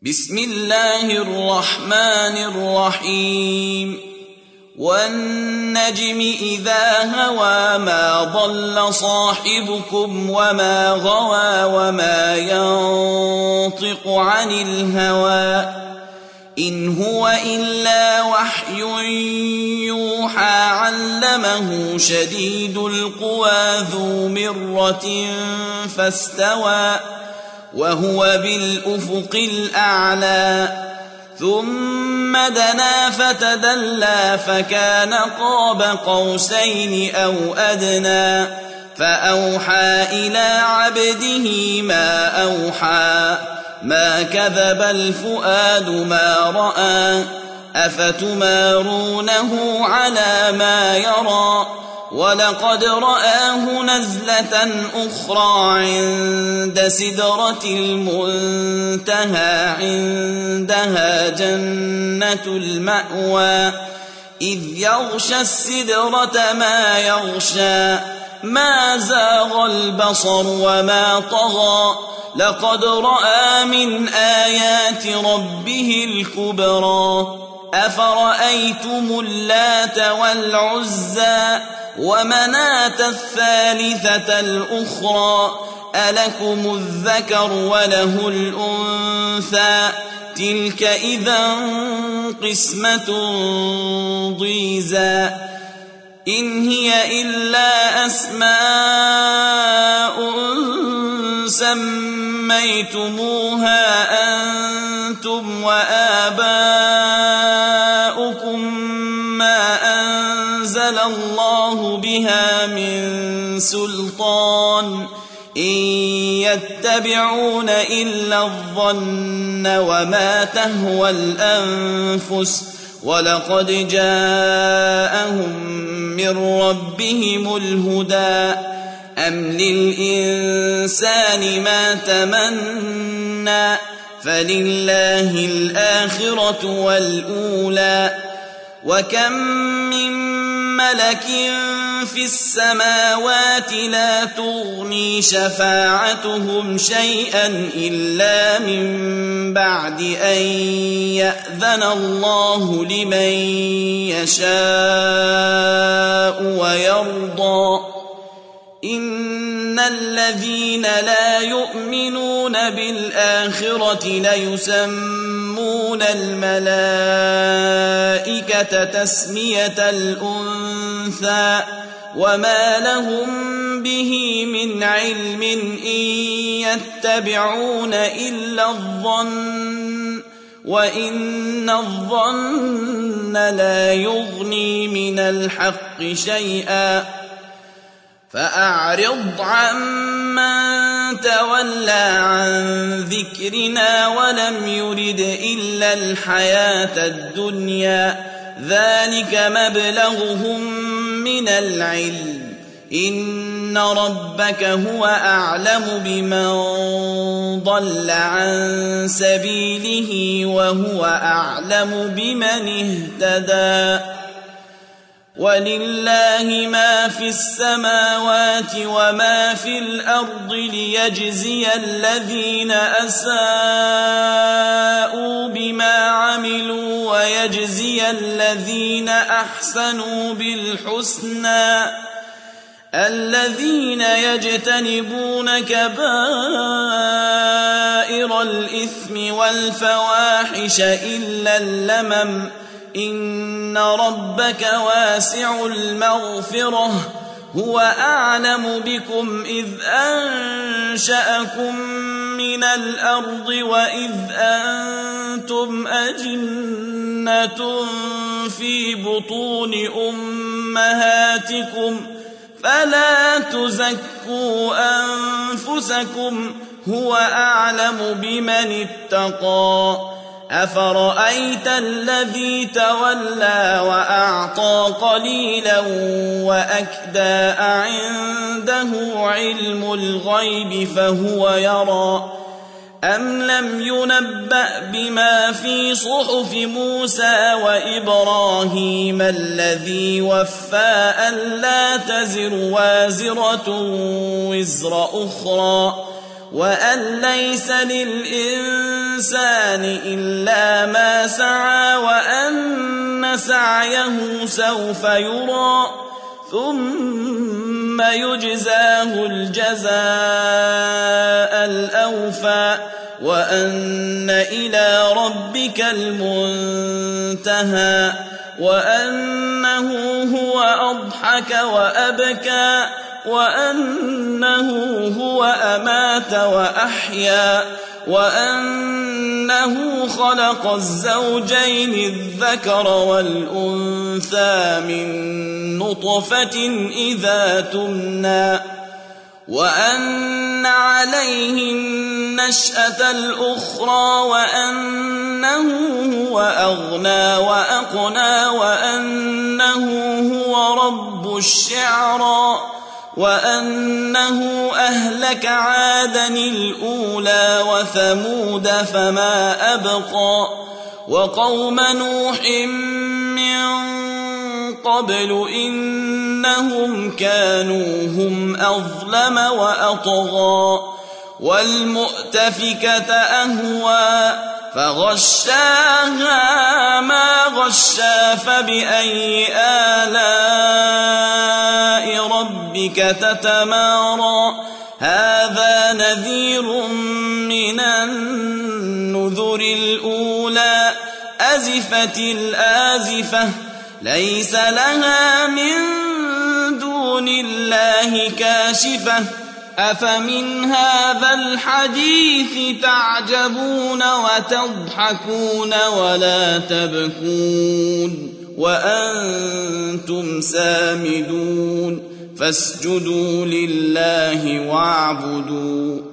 بسم الله الرحمن الرحيم والنجم إذا هوى ما ضل صاحبكم وما غوى وما ينطق عن الهوى إن هو إلا وحي يوحى علمه شديد القوى ذو مرة فاستوى وهو بالأفق الأعلى ثم دنا فتدلى فكان قاب قوسين أو أدنى فأوحى إلى عبده ما أوحى ما كذب الفؤاد ما رأى أفتمارونه على ما يرى ولقد رآه نزلة أخرى عند سدرة المنتهى عندها جنة المأوى إذ يغشى السدرة ما يغشى ما زاغ البصر وما طغى لقد رأى من آيات ربه الكبرى أفرأيتم اللات والعزى ومناة الثالثة الأخرى ألكم الذكر وله الأنثى تلك إذا قسمة ضيزى إن هي إلا أسماء سميتموها أنتم وآباؤكم ما أنزل الله بها من سلطان إن يتبعون إلا الظن وما تهوى الأنفس ولقد جاءهم من ربهم الهدى أم للإنسان ما تمنى فلله الآخرة والأولى وكم من ملك في السماوات لا تغني شفاعتهم شيئا إلا من بعد أن يأذن الله لمن يشاء ويرضى إن الذين لا يؤمنون بالآخرة ليسمون الملائكة تسمية الأنثى وما لهم به من علم إن يتبعون إلا الظن وإن الظن لا يغني من الحق شيئا فأعرض عمن تولى عن ذكرنا ولم يرد إلا الحياة الدنيا ذلك مبلغهم من العلم إن ربك هو أعلم بمن ضل عن سبيله وهو أعلم بمن اهتدى ولله ما في السماوات وما في الأرض ليجزي الذين أساءوا بما عملوا ويجزي الذين أحسنوا بالحسنى الذين يجتنبون كبائر الإثم والفواحش إلا اللمم إن ربك واسع المغفرة هو أعلم بكم إذ أنشأكم من الأرض وإذ أنتم أجنة في بطون أمهاتكم فلا تزكوا أنفسكم هو أعلم بمن اتقى أفرأيت الذي تولى وأعطى قليلا وأكدى أعنده علم الغيب فهو يرى أم لم ينبأ بما في صحف موسى وإبراهيم الذي وفى ألا تزر وازرة وزر أخرى وأن ليس للإنسان إلا ما سعى وأن سعيه سوف يرى ثم يجزاه الجزاء الأوفى وأن إلى ربك المنتهى وأنه هو أضحك وأبكى وأنه هو أمات وأحيا وأنه خلق الزوجين الذكر والأنثى من نطفة إذا تمنى وأن عليه النشأة الأخرى وأنه هو أغنى وأقنى وأنه هو رب الشعرى وأنه أهلك عادا الأولى وثمود فما أبقى وقوم نوح من قبل إنهم كانوا هم أظلم وأطغى والمؤتفكة أهوى فغشاها ما غشا فبأي آلاء ربك تتمارى هذا نذير من النذر الأولى أزفت الآزفة ليس لها من دون الله كاشفة أفمن هذا الحديث تعجبون وتضحكون ولا تبكون وأنتم سامدون فاسجدوا لله واعبدوا